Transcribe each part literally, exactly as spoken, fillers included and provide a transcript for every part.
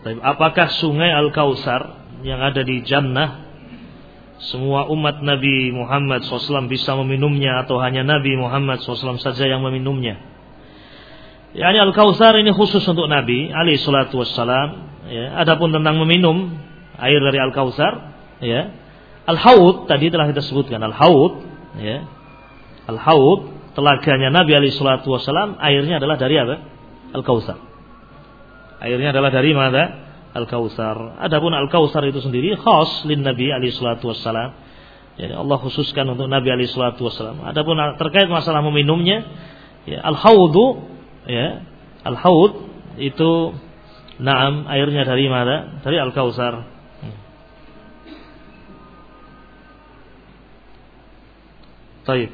Tapi apakah sungai Al-Kautsar yang ada di Jannah semua umat Nabi Muhammad shallallahu alaihi wasallam bisa meminumnya atau hanya Nabi Muhammad shallallahu alaihi wasallam saja yang meminumnya? Yani Al-Kautsar ini khusus untuk Nabi alaihi salatu wassalam, ya. Adapun tentang meminum air dari Al-Kautsar, ya. Al-Haud tadi telah kita sebutkan, Al-Haud, ya. Al-Haud telaganya Nabi alaihi salatu wassalam, airnya adalah dari apa? Al-Kautsar. Airnya adalah dari mana? Al-Kautsar. Adapun Al-Kautsar itu sendiri khas lin Nabi alaihi salatu wassalam. Jadi Allah khususkan untuk Nabi alaihi salatu wassalam. Adapun terkait masalah meminumnya, ya, Al-Haudu, ya, Al-Haud itu na'am airnya dari mana? Dari Al-Kautsar. Hmm. Baik.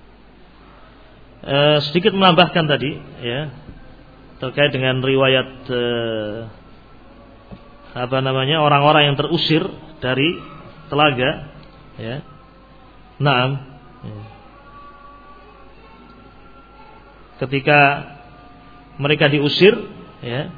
Eh, sedikit menambahkan tadi, ya, terkait dengan riwayat eh, apa namanya orang-orang yang terusir dari telaga, ya. Naam. Ya. Ketika mereka diusir, ya.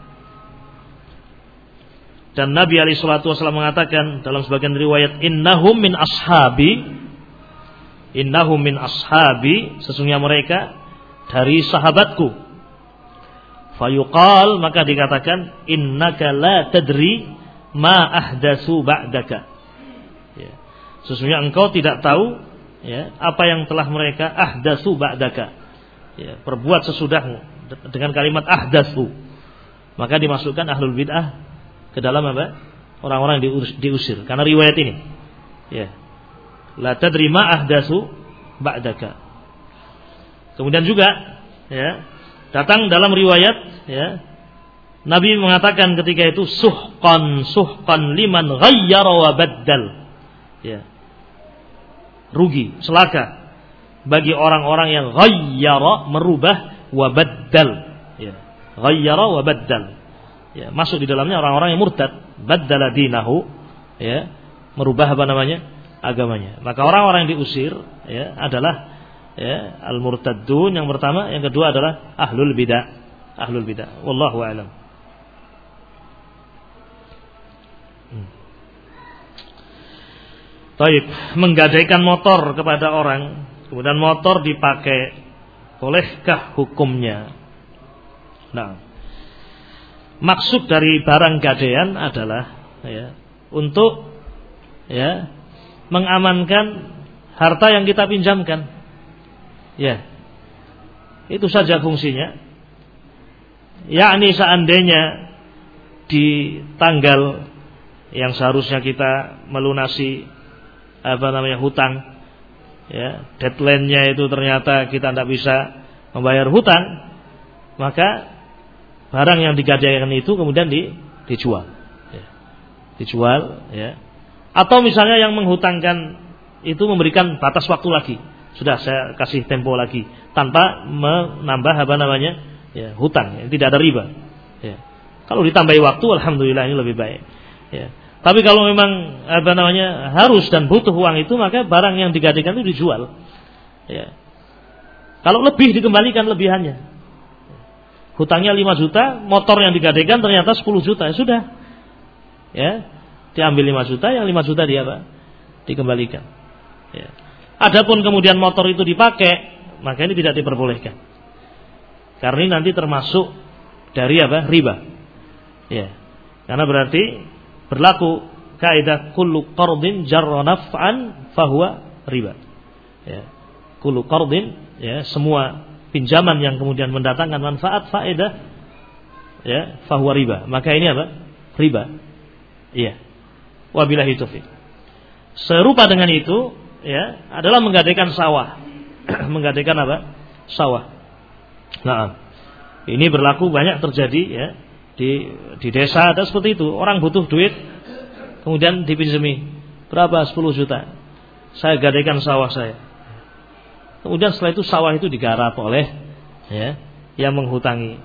Dan Nabi alaihi salatu wasallam mengatakan dalam sebagian riwayat, innahum min ashabi, innahum min ashabi, sesungguhnya mereka dari sahabatku. Fayuqal, maka dikatakan, innaka la tadri ma ahdatsu ba'daka. Ya. Sesungguhnya engkau tidak tahu, ya, apa yang telah mereka ahdatsu ba'daka. Ya, perbuat sesudahmu, dengan kalimat ahdatsu. Maka dimasukkan ahlul bid'ah ke dalam apa? Orang-orang yang diusir karena riwayat ini. Ya. La tadri ma ahdatsu ba'daka. Kemudian juga, ya, datang dalam riwayat, ya, Nabi mengatakan ketika itu suhqan suhqan liman ghayyara wa baddal, ya, rugi, celaka bagi orang-orang yang ghayyara, merubah, wa baddal, ya, ghayyara wa baddal, ya, masuk di dalamnya orang-orang yang murtad, baddala dinahu, ya, merubah apa namanya agamanya. Maka orang-orang yang diusir, ya, adalah, ya, al-murtaddun yang pertama, yang kedua adalah ahlul bidah, ahlul bidah. Wallahu a'lam. Hmm. Baik, menggadaikan motor kepada orang, kemudian motor dipakai, bolehkah hukumnya? Nah, maksud dari barang gadaian adalah, ya, untuk, ya, mengamankan harta yang kita pinjamkan. Ya, itu saja fungsinya. Yakni seandainya di tanggal yang seharusnya kita melunasi apa namanya hutang, ya, deadline-nya itu ternyata kita tidak bisa membayar hutang, maka barang yang digadaikan itu kemudian di, dijual, ya, dijual, ya. Atau misalnya yang menghutangkan itu memberikan batas waktu lagi. Sudah saya kasih tempo lagi tanpa menambah apa namanya, ya, hutang, ya, tidak ada riba, ya. Kalau ditambahi waktu, alhamdulillah ini lebih baik, ya. Tapi kalau memang apa namanya harus dan butuh uang itu, maka barang yang digadaikan itu dijual, ya. Kalau lebih dikembalikan lebihannya. Hutangnya lima juta, motor yang digadaikan ternyata sepuluh juta, ya sudah, ya, diambil lima juta, yang lima juta dia apa? Dikembalikan, ya. Adapun kemudian motor itu dipakai, maka ini tidak diperbolehkan. Karena ini nanti termasuk dari apa? Riba. Ya. Karena berarti berlaku kaidah kullu qardin jarra naf'an fahuwa riba. Ya. Kullu qardin, ya, semua pinjaman yang kemudian mendatangkan manfaat, faedah, ya, fahuwa riba. Maka ini apa? Riba. Iya. Wabillahi taufik. Serupa dengan itu, ya, adalah menggadaikan sawah. Menggadaikan apa? Sawah. Nah, ini berlaku banyak terjadi, ya, di di desa ada seperti itu. Orang butuh duit, kemudian dipinjami berapa? sepuluh juta. Saya gadaikan sawah saya. Kemudian setelah itu sawah itu digarap oleh, ya, yang menghutangi.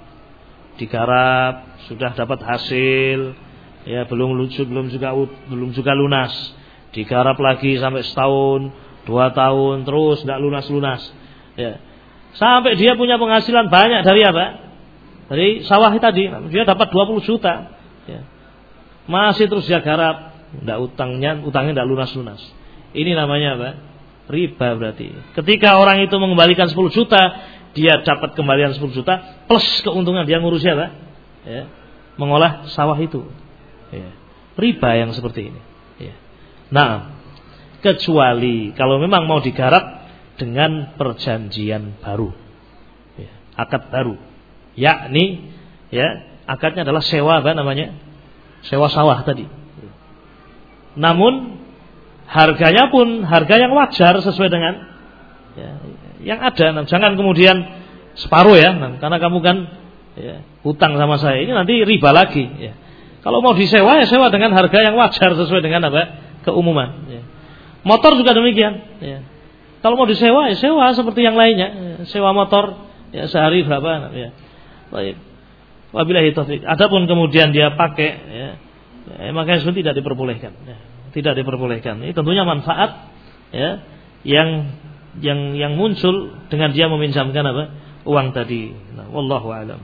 Digarap, sudah dapat hasil, ya, belum lucu, belum juga belum juga lunas. Digarap lagi sampai setahun, dua tahun, terus tidak lunas-lunas, ya. Sampai dia punya penghasilan banyak dari apa? Dari sawah tadi. Dia dapat dua puluh juta, ya. masih terus dia garap, enggak utangnya, utangnya enggak lunas-lunas. Ini namanya apa? Riba berarti. Ketika orang itu mengembalikan sepuluh juta, dia dapat kembalian sepuluh juta plus keuntungan dia ngurus apa? Ya, mengolah sawah itu. Ya. Riba yang seperti ini. Ya. Nah, kecuali kalau memang mau digarap dengan perjanjian baru, ya, akad baru, yakni ya akadnya adalah sewa apa namanya? Sewa sawah tadi. Namun harganya pun harga yang wajar sesuai dengan ya, yang ada. Nah, jangan kemudian separuh ya, nah, karena kamu kan ya, hutang sama saya, ini nanti riba lagi. Ya. Kalau mau disewa ya sewa dengan harga yang wajar sesuai dengan apa keumuman. Ya. Motor juga demikian. Ya. Kalau mau disewa ya sewa seperti yang lainnya. Ya. Sewa motor ya sehari berapa? Ya. Baik. Wabillahi taufik. Adapun kemudian dia pakai, ya, ya makanya itu tidak diperbolehkan. Ya. Tidak diperbolehkan. Ini tentunya manfaat ya yang yang yang muncul dengan dia meminjamkan apa uang tadi. Nah, wallahu a'lam.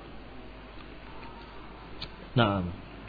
Nah.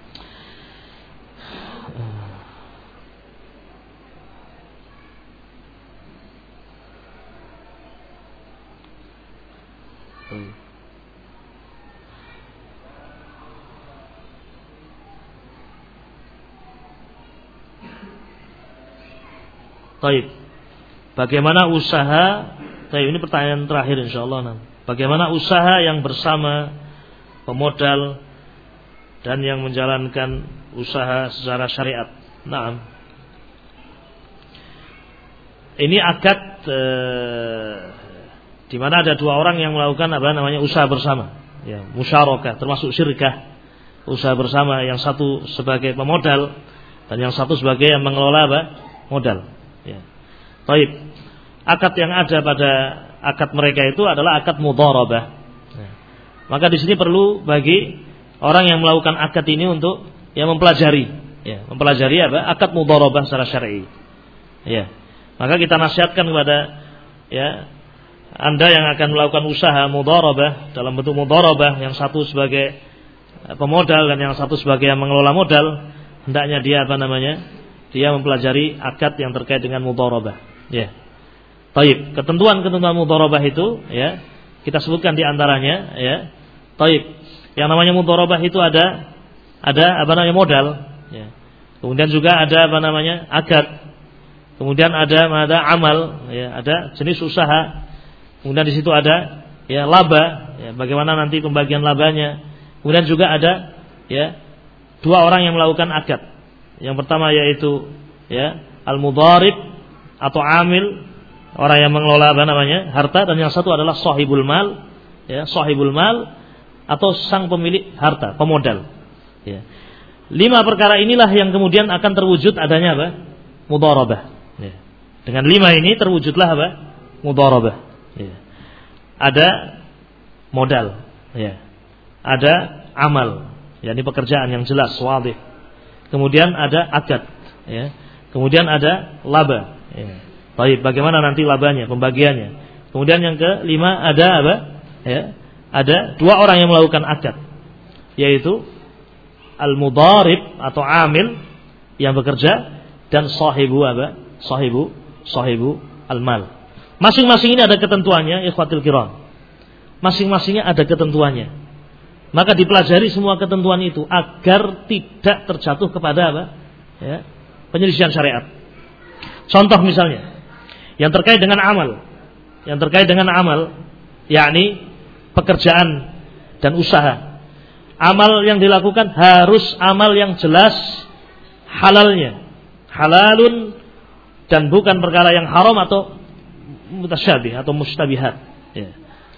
Baik. Bagaimana usaha? Baik, ini pertanyaan terakhir insyaallah. Nah. Bagaimana usaha yang bersama pemodal dan yang menjalankan usaha secara syariat? Nah. Ini akad eh, di mana ada dua orang yang melakukan apa namanya usaha bersama. Ya, musyarakah termasuk syirkah. Usaha bersama, yang satu sebagai pemodal dan yang satu sebagai yang mengelola apa? Modal. Ya. Baik. Akad yang ada pada akad mereka itu adalah akad mudharabah. Ya. Maka di sini perlu bagi orang yang melakukan akad ini untuk ya mempelajari, ya, mempelajari apa? Akad mudharabah secara syar'i. Ya. Maka kita nasihatkan kepada ya Anda yang akan melakukan usaha mudharabah dalam bentuk mudharabah, yang satu sebagai pemodal dan yang satu sebagai yang mengelola modal, hendaknya dia apa namanya? Dia mempelajari akad yang terkait dengan mudharabah. Ya. Taib. Ketentuan-ketentuan mudharabah itu ya kita sebutkan di antaranya ya. Taib. Yang namanya mudharabah itu ada ada apa namanya modal, ya. Kemudian juga ada apa namanya akad. Kemudian ada ada amal, ya, ada jenis usaha. Kemudian di situ ada ya laba, ya, bagaimana nanti pembagian labanya. Kemudian juga ada ya dua orang yang melakukan akad. Yang pertama yaitu ya al-mudharib atau amil, orang yang mengelola apa namanya harta, dan yang satu adalah sahibul mal, ya sahibul mal atau sang pemilik harta, pemodal. Ya. Lima perkara inilah yang kemudian akan terwujud adanya apa? Mudharabah. Ya. Dengan lima ini terwujudlah apa? Mudharabah. Ya. Ada modal, ya. Ada amal, yakni pekerjaan yang jelas, wadih. Kemudian ada akad, ya. Kemudian ada laba, ya. Baik, bagaimana nanti labanya, pembagiannya. Kemudian yang kelima ada apa? Ya, ada dua orang yang melakukan akad, yaitu al-mudharib atau amil yang bekerja dan sahibu apa? Sahibu, sahibu al-mal. Masing-masing ini ada ketentuannya, ikhwatul kiram. Masing-masingnya ada ketentuannya. Maka dipelajari semua ketentuan itu agar tidak terjatuh kepada apa? Ya, penyelisihan syariat. Contoh misalnya yang terkait dengan amal, yang terkait dengan amal, yakni pekerjaan dan usaha. Amal yang dilakukan harus amal yang jelas halalnya, halalun, dan bukan perkara yang haram atau mutasyabih atau mustabihat. Ya.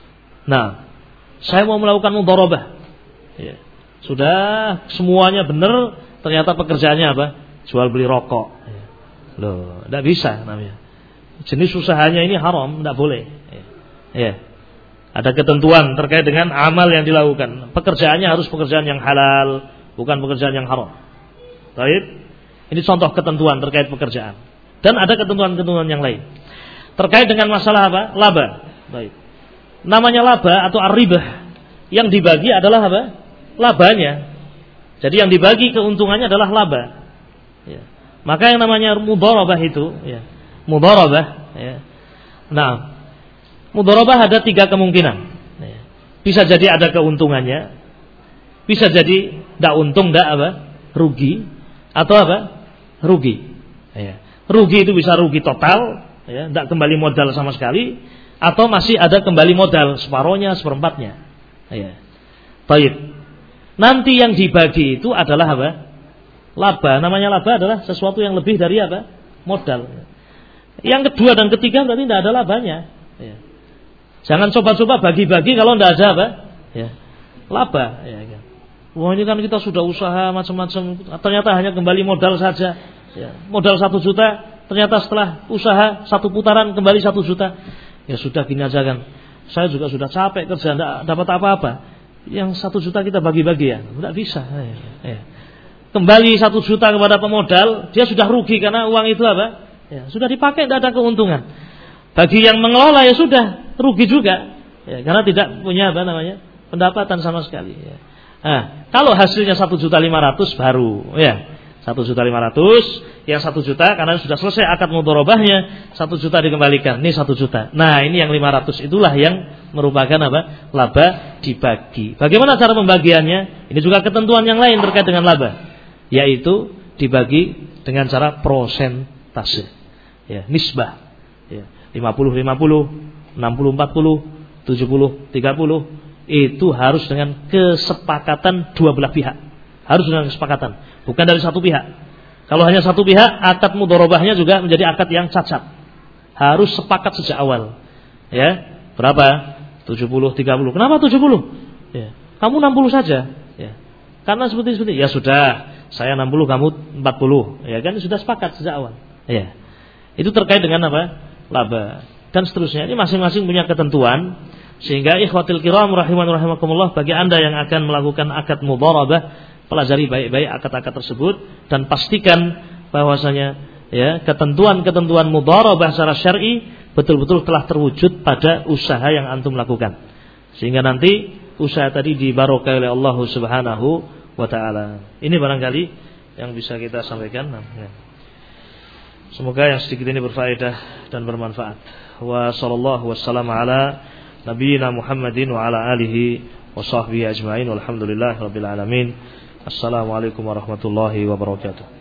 Nah, saya mau melakukan mudharabah. Ya. Sudah semuanya benar, ternyata pekerjaannya apa? Jual beli rokok. Ya. Loh, tidak bisa namanya. Jenis usahanya ini haram, tidak boleh. Ya. Ya. Ada ketentuan terkait dengan amal yang dilakukan. Pekerjaannya harus pekerjaan yang halal, bukan pekerjaan yang haram. Baik. Ini contoh ketentuan terkait pekerjaan. Dan ada ketentuan-ketentuan yang lain. Terkait dengan masalah apa? Laba. Baik. Namanya laba atau ar-ribah, yang dibagi adalah apa? Labanya. Jadi yang dibagi keuntungannya adalah laba. Ya. Maka yang namanya mudharabah itu, ya, mudharabah. Ya. Nah, mudharabah ada tiga kemungkinan. Ya. Bisa jadi ada keuntungannya, bisa jadi tidak untung, tidak apa, rugi, atau apa, rugi. Ya. Rugi itu bisa rugi total, ya, tidak kembali modal sama sekali, atau masih ada kembali modal separohnya, seperempatnya. Ya. Baik. Nanti yang dibagi itu adalah apa? Laba. Namanya laba adalah sesuatu yang lebih dari apa? Modal. Yang kedua dan ketiga berarti tidak ada labanya. Ya. Jangan coba-coba bagi-bagi kalau tidak ada apa? Ya. Laba. Ya, ya. Wah, ini kan kita sudah usaha macam-macam, ternyata hanya kembali modal saja. Ya. Modal satu juta, ternyata setelah usaha satu putaran kembali satu juta. Ya sudah, gini aja kan. Saya juga sudah capek kerja, tidak dapat apa-apa. Yang satu juta kita bagi-bagi ya, tidak bisa. Ya, ya. Kembali satu juta kepada pemodal, dia sudah rugi karena uang itu apa? Ya, sudah dipakai, tidak ada keuntungan. Bagi yang mengelola ya sudah rugi juga, ya, karena tidak punya apa namanya pendapatan sama sekali. Ya. Nah, kalau hasilnya satu juta lima ratus baru, ya satu juta lima ratus, yang satu juta karena sudah selesai akad mudharabahnya, satu juta dikembalikan, ini satu juta. Nah, ini yang lima ratus itulah yang merupakan apa? Laba dibagi. Bagaimana cara pembagiannya? Ini juga ketentuan yang lain terkait dengan laba, yaitu dibagi dengan cara prosentase, ya, nisbah, ya, lima puluh lima puluh, enam puluh empat puluh, tujuh puluh tiga puluh, itu harus dengan kesepakatan dua belah pihak. Harus dengan kesepakatan, bukan dari satu pihak. Kalau hanya satu pihak, akad mudharabahnya juga menjadi akad yang cacat. Harus sepakat sejak awal. Ya, berapa? tujuh puluh tiga puluh. Kenapa tujuh puluh? Ya, kamu enam puluh saja. Ya. Karena seperti seperti ya sudah, saya enam puluh, kamu empat puluh. Ya kan sudah sepakat sejak awal. Ya. Itu terkait dengan apa? Laba dan seterusnya. Ini masing-masing punya ketentuan, sehingga ikhwatil kiram rahiman rahimakumullah, bagi Anda yang akan melakukan akad mudharabah, pelajari baik-baik akad-akad tersebut dan pastikan bahwasanya ya ketentuan-ketentuan mudharabah secara syar'i betul-betul telah terwujud pada usaha yang antum lakukan, sehingga nanti usaha tadi dibarokai oleh Allah Subhanahu wa taala. Ini barangkali yang bisa kita sampaikan. Nah, ya. Semoga yang sedikit ini berfaedah dan bermanfaat. Wa sallallahu wassalamu ala nabiyina Muhammadin wa ala alihi wa sahbihi ajmain walhamdulillahirabbil alamin. Assalamualaikum warahmatullahi wabarakatuh.